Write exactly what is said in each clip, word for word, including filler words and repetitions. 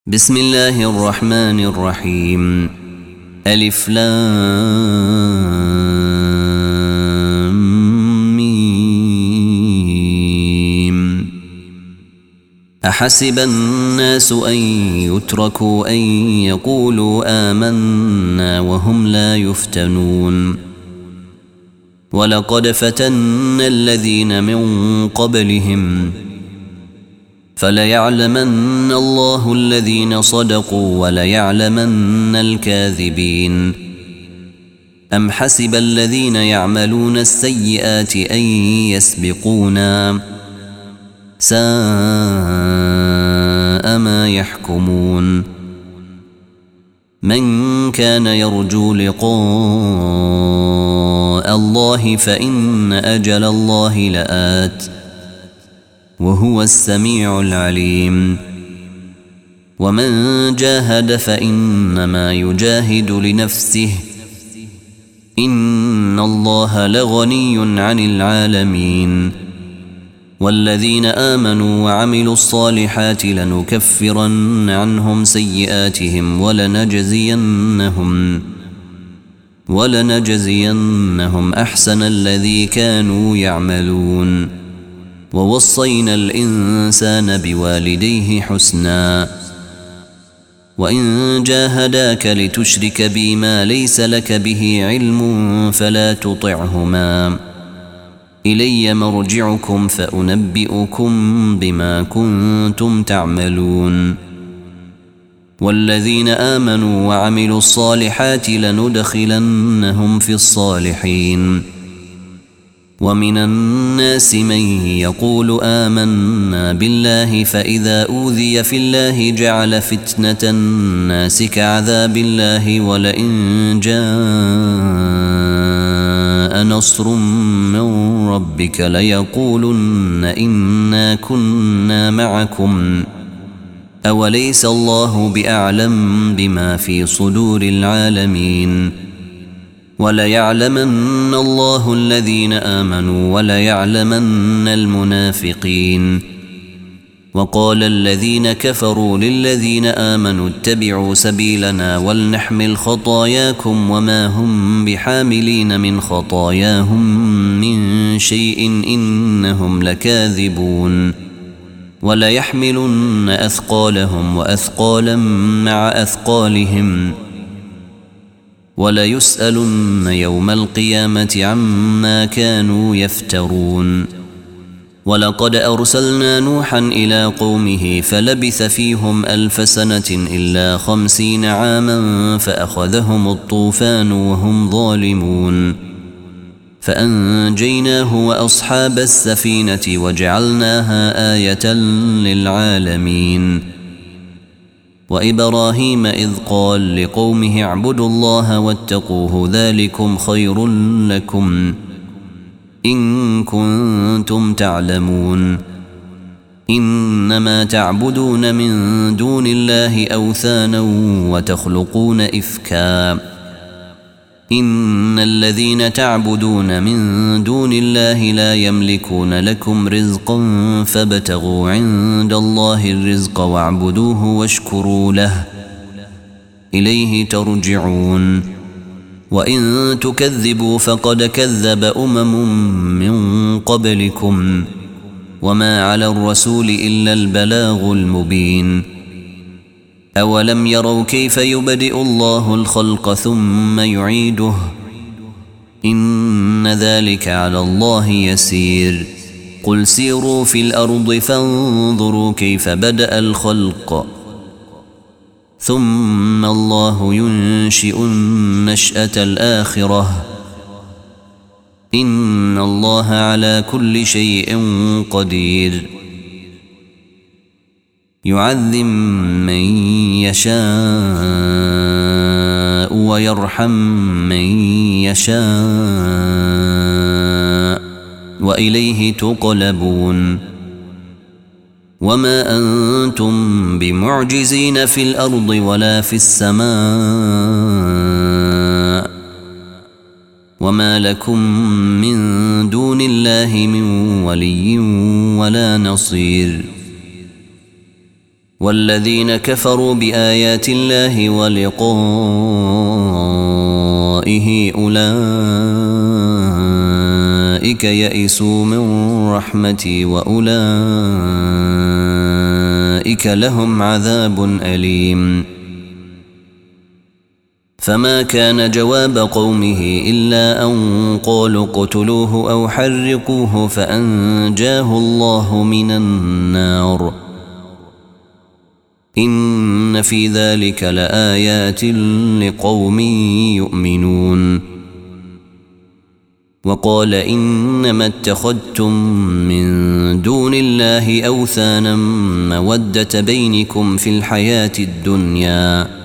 بسم الله الرحمن الرحيم. ألف لام ميم. أحسب الناس أن يتركوا أن يقولوا آمنا وهم لا يفتنون. ولقد فتنا الذين من قبلهم فليعلمن الله الذين صدقوا وليعلمن الكاذبين. أم حسب الذين يعملون السيئات أن يسبقونا ساء ما يحكمون. من كان يرجو لقاء الله فإن أجل الله لآت وهو السميع العليم. ومن جاهد فإنما يجاهد لنفسه إن الله لغني عن العالمين. والذين آمنوا وعملوا الصالحات لنكفرن عنهم سيئاتهم ولنجزينهم ولنجزينهم أحسن الذي كانوا يعملون. ووصينا الإنسان بوالديه حسنا وإن جاهداك لتشرك بي ما ليس لك به علم فلا تطعهما إلي مرجعكم فأنبئكم بما كنتم تعملون. والذين آمنوا وعملوا الصالحات لندخلنهم في الصالحين. ومن الناس من يقول آمنا بالله فإذا أوذي في الله جعل فتنة الناس كعذاب الله ولئن جاء نصر من ربك ليقولن إنا كنا معكم أوليس الله بأعلم بما في صدور العالمين. وليعلمن الله الذين آمنوا وليعلمن المنافقين. وقال الذين كفروا للذين آمنوا اتبعوا سبيلنا ولنحمل خطاياكم وما هم بحاملين من خطاياهم من شيء إنهم لكاذبون. وليحملن أثقالهم وأثقالا مع أثقالهم وليسألن يوم القيامة عما كانوا يفترون. ولقد أرسلنا نوحا إلى قومه فلبث فيهم ألف سنة إلا خمسين عاما فأخذهم الطوفان وهم ظالمون فأنجيناه وأصحاب السفينة وجعلناها آية للعالمين. وإبراهيم إذ قال لقومه اعبدوا الله واتقوه ذلكم خير لكم إن كنتم تعلمون. إنما تعبدون من دون الله أوثانا وتخلقون إفكا إن الذين تعبدون من دون الله لا يملكون لكم رزقا فابتغوا عند الله الرزق واعبدوه واشكروا له إليه ترجعون. وإن تكذبوا فقد كذب أمم من قبلكم وما على الرسول إلا البلاغ المبين. أولم يروا كيف يبدئ الله الخلق ثم يعيده إن ذلك على الله يسير. قل سيروا في الأرض فانظروا كيف بدأ الخلق ثم الله ينشئ النشأة الآخرة إن الله على كل شيء قدير. يعذب من يشاء ويرحم من يشاء وإليه تقلبون. وما أنتم بمعجزين في الأرض ولا في السماء وما لكم من دون الله من ولي ولا نصير. والذين كفروا بآيات الله ولقائه أولئك يئسوا من رحمتي وأولئك لهم عذاب أليم. فما كان جواب قومه إلا أن قالوا اقتلوه أو حرقوه فأنجاه الله من النار. إن في ذلك لآيات لقوم يؤمنون. وقال إنما اتخذتم من دون الله أوثانا مودة بينكم في الحياة الدنيا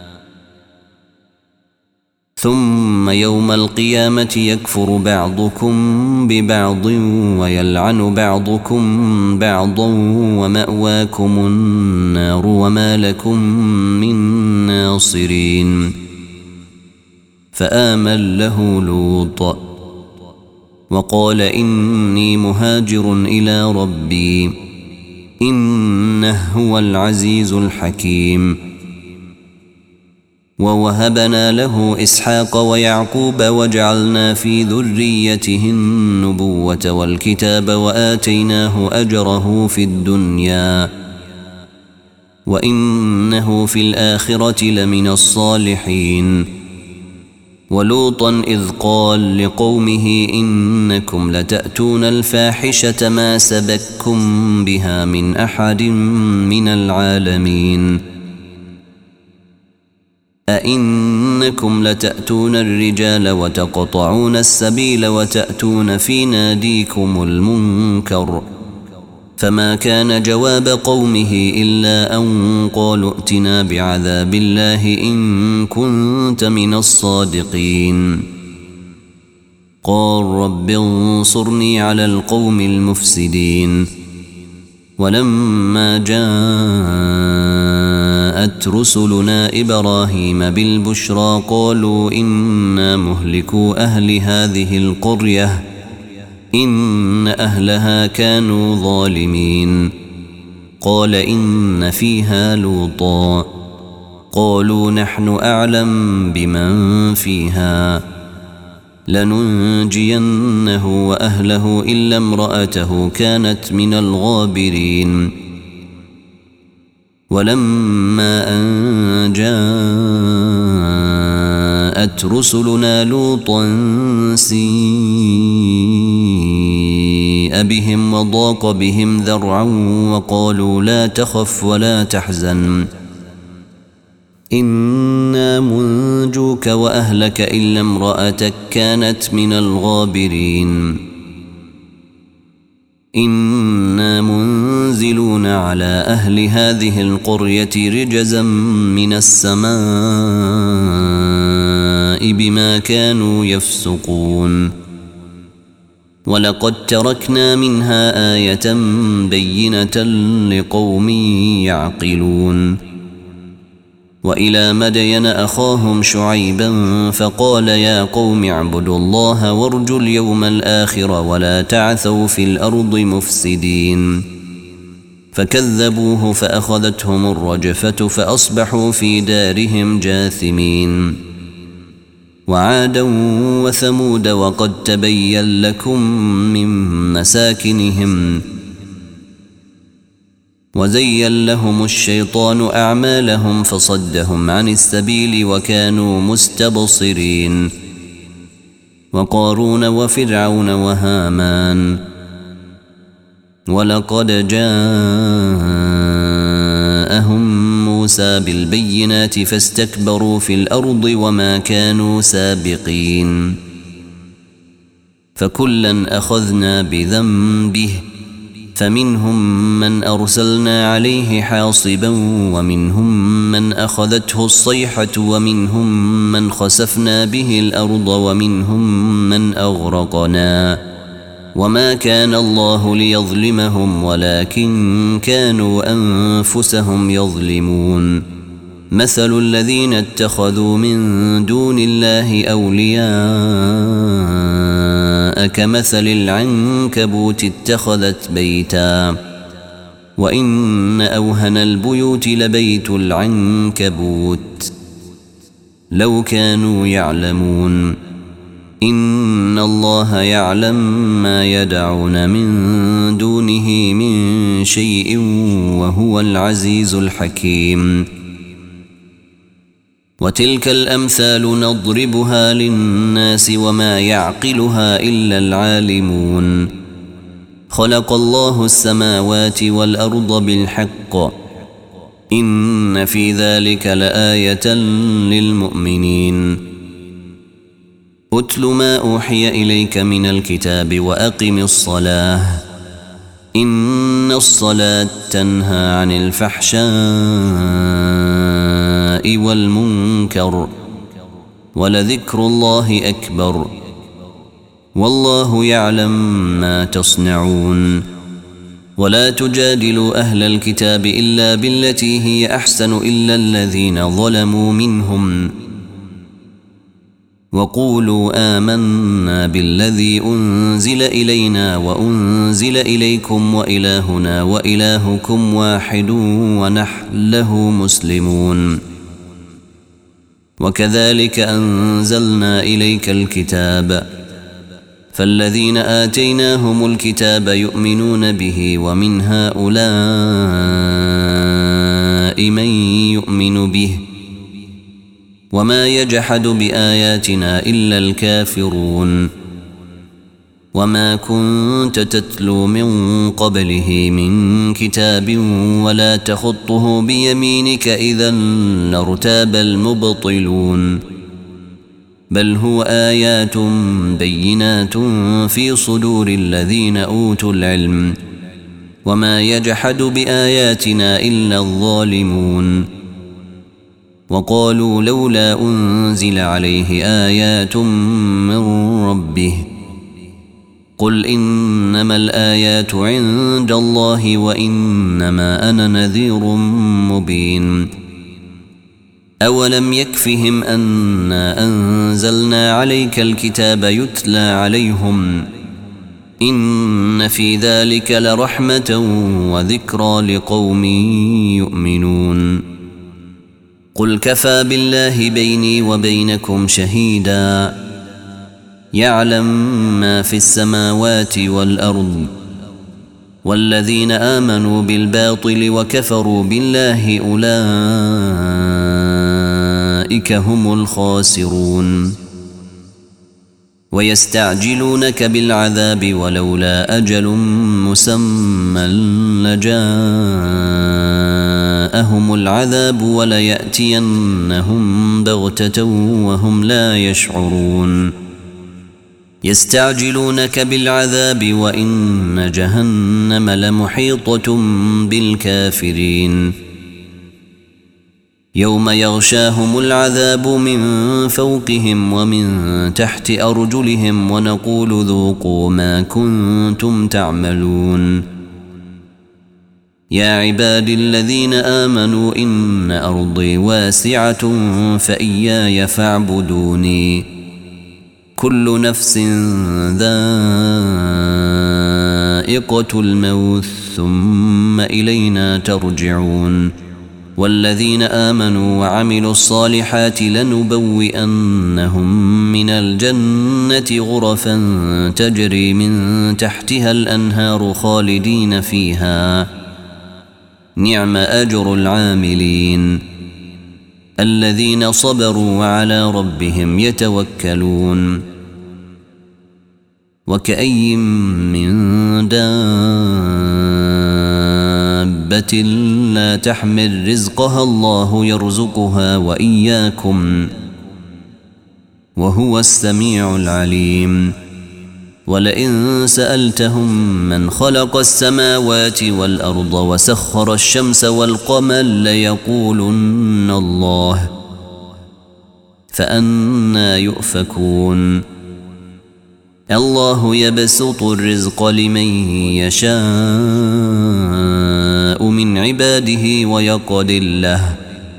ثم يوم القيامة يكفر بعضكم ببعض ويلعن بعضكم بعضا ومأواكم النار وما لكم من ناصرين. فآمن له لوط وقال إني مهاجر إلى ربي إنه هو العزيز الحكيم. ووهبنا له إسحاق ويعقوب وجعلنا في ذريته النبوة والكتاب وآتيناه أجره في الدنيا وإنه في الآخرة لمن الصالحين. ولوطا إذ قال لقومه إنكم لتأتون الفاحشة ما سبقكم بها من أحد من العالمين. أئنكم لتأتون الرجال وتقطعون السبيل وتأتون في ناديكم المنكر. فما كان جواب قومه إلا أن قالوا ائتنا بعذاب الله إن كنت من الصادقين. قال رب انصرني على القوم المفسدين. ولما جاءت رسلنا إبراهيم بالبشرى قالوا إنا مهلكو أهل هذه القرية إن أهلها كانوا ظالمين. قال إن فيها لوطا قالوا نحن أعلم بمن فيها لننجينه وأهله إلا امرأته كانت من الغابرين. ولما أن جاءت رسلنا لوطا سيء بهم وضاق بهم ذرعا وقالوا لا تخف ولا تحزن إنا منجوك وأهلك إلا امرأتك كانت من الغابرين. إنا منزلون على أهل هذه القرية رجزا من السماء بما كانوا يفسقون. ولقد تركنا منها آية بينة لقوم يعقلون. وإلى مدين أخاهم شعيبا فقال يا قوم اعبدوا الله وارجوا اليوم الآخر ولا تعثوا في الأرض مفسدين. فكذبوه فأخذتهم الرجفة فأصبحوا في دارهم جاثمين. وعادا وثمود وقد تبين لكم من مساكنهم وزين لهم الشيطان أعمالهم فصدهم عن السبيل وكانوا مستبصرين. وقارون وفرعون وهامان. ولقد جاءهم موسى بالبينات فاستكبروا في الأرض وما كانوا سابقين. فكلا أخذنا بذنبه فمنهم من أرسلنا عليه حاصبا ومنهم من أخذته الصيحة ومنهم من خسفنا به الأرض ومنهم من أغرقنا. وما كان الله ليظلمهم ولكن كانوا أنفسهم يظلمون. مثل الذين اتخذوا من دون الله أولياء كمثل العنكبوت اتخذت بيتا وإن أوهن البيوت لبيت العنكبوت لو كانوا يعلمون إن الله يعلم ما يدعون من دونه من شيء وهو العزيز الحكيم. وتلك الأمثال نضربها للناس وما يعقلها إلا العالمون. خلق الله السماوات والأرض بالحق إن في ذلك لآية للمؤمنين. أتل ما أوحي إليك من الكتاب وأقم الصلاة إن الصلاة تنهى عن الفحشاء والمنكر ولذكر الله أكبر والله يعلم ما تصنعون. ولا تجادلوا أهل الكتاب إلا بالتي هي أحسن إلا الذين ظلموا منهم وقولوا آمنا بالذي أنزل إلينا وأنزل إليكم وإلهنا وإلهكم واحد ونحن له مسلمون. وكذلك أنزلنا إليك الكتاب فالذين آتيناهم الكتاب يؤمنون به ومن هؤلاء من يؤمن به وما يجحد بآياتنا إلا الكافرون. وما كنت تتلو من قبله من كتاب ولا تخطه بيمينك إذا لارتاب المبطلون بل هو آيات بينات في صدور الذين أوتوا العلم وما يجحد بآياتنا إلا الظالمون. وقالوا لولا أنزل عليه آيات من ربه قل إنما الآيات عند الله وإنما أنا نذير مبين. أولم يكفهم أنا أنزلنا عليك الكتاب يتلى عليهم إن في ذلك لرحمة وذكرى لقوم يؤمنون. قل كفى بالله بيني وبينكم شهيدا يعلم ما في السماوات والأرض والذين آمنوا بالباطل وكفروا بالله أولئك هم الخاسرون. ويستعجلونك بالعذاب ولولا أجل مسمى لجاءهم العذاب وليأتينهم بغتة وهم لا يشعرون. يستعجلونك بالعذاب وإن جهنم لمحيطة بالكافرين يوم يغشاهم العذاب من فوقهم ومن تحت أرجلهم ونقول ذوقوا ما كنتم تعملون. يا عبادي الذين آمنوا إن أرضي واسعة فإياي فاعبدوني كل نفس ذائقة الموت ثم إلينا ترجعون. والذين آمنوا وعملوا الصالحات لنبوئنهم من الجنة غرفا تجري من تحتها الأنهار خالدين فيها نعم أجر العاملين الذين صبروا وعلى ربهم يتوكلون. وكأي من دابة لا تحمل رزقها الله يرزقها وإياكم وهو السميع العليم. ولئن سألتهم من خلق السماوات والأرض وسخر الشمس والقمر ليقولن الله فأنى يؤفكون. الله يبسط الرزق لمن يشاء من عباده ويقدر له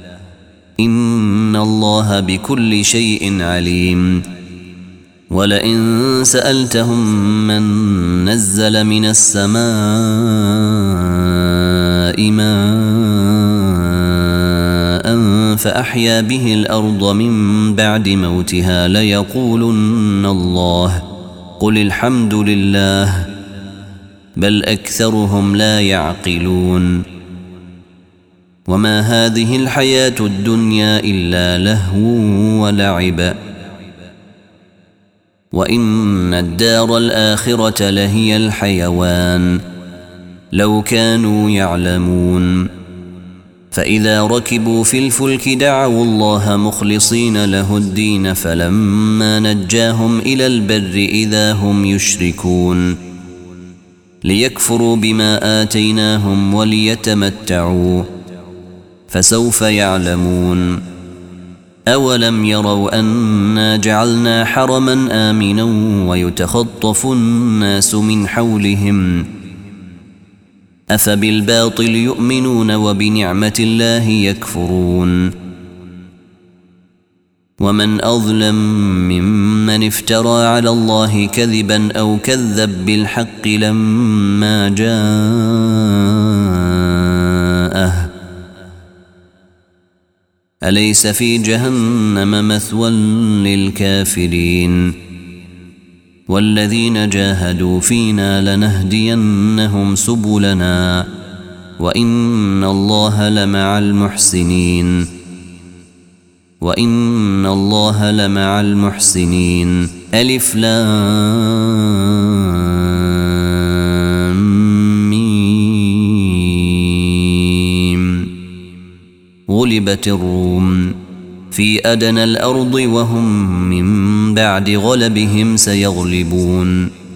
إن الله بكل شيء عليم. ولئن سألتهم من نزل من السماء ماء فأحيا به الأرض من بعد موتها ليقولن الله قل الحمد لله بل أكثرهم لا يعقلون وما هذه الحياة الدنيا إلا لهو ولعب وإن الدار الآخرة لهي الحيوان لو كانوا يعلمون فإذا ركبوا في الفلك دعوا الله مخلصين له الدين فلما نجاهم إلى البر إذا هم يشركون ليكفروا بما آتيناهم وليتمتعوا فسوف يعلمون أولم يروا أنا جعلنا حرما آمنا ويتخطف الناس من حولهم أفبالباطل يؤمنون وبنعمة الله يكفرون ومن أظلم ممن افترى على الله كذبا أو كذب بالحق لما جاءه أليس في جهنم مثوى للكافرين والذين جاهدوا فينا لنهدينهم سبلنا وإن الله لمع المحسنين وإن الله لمع المحسنين ألف لام ميم غلبت الروم في أدنى الأرض وهم من بعد غلبهم سيغلبون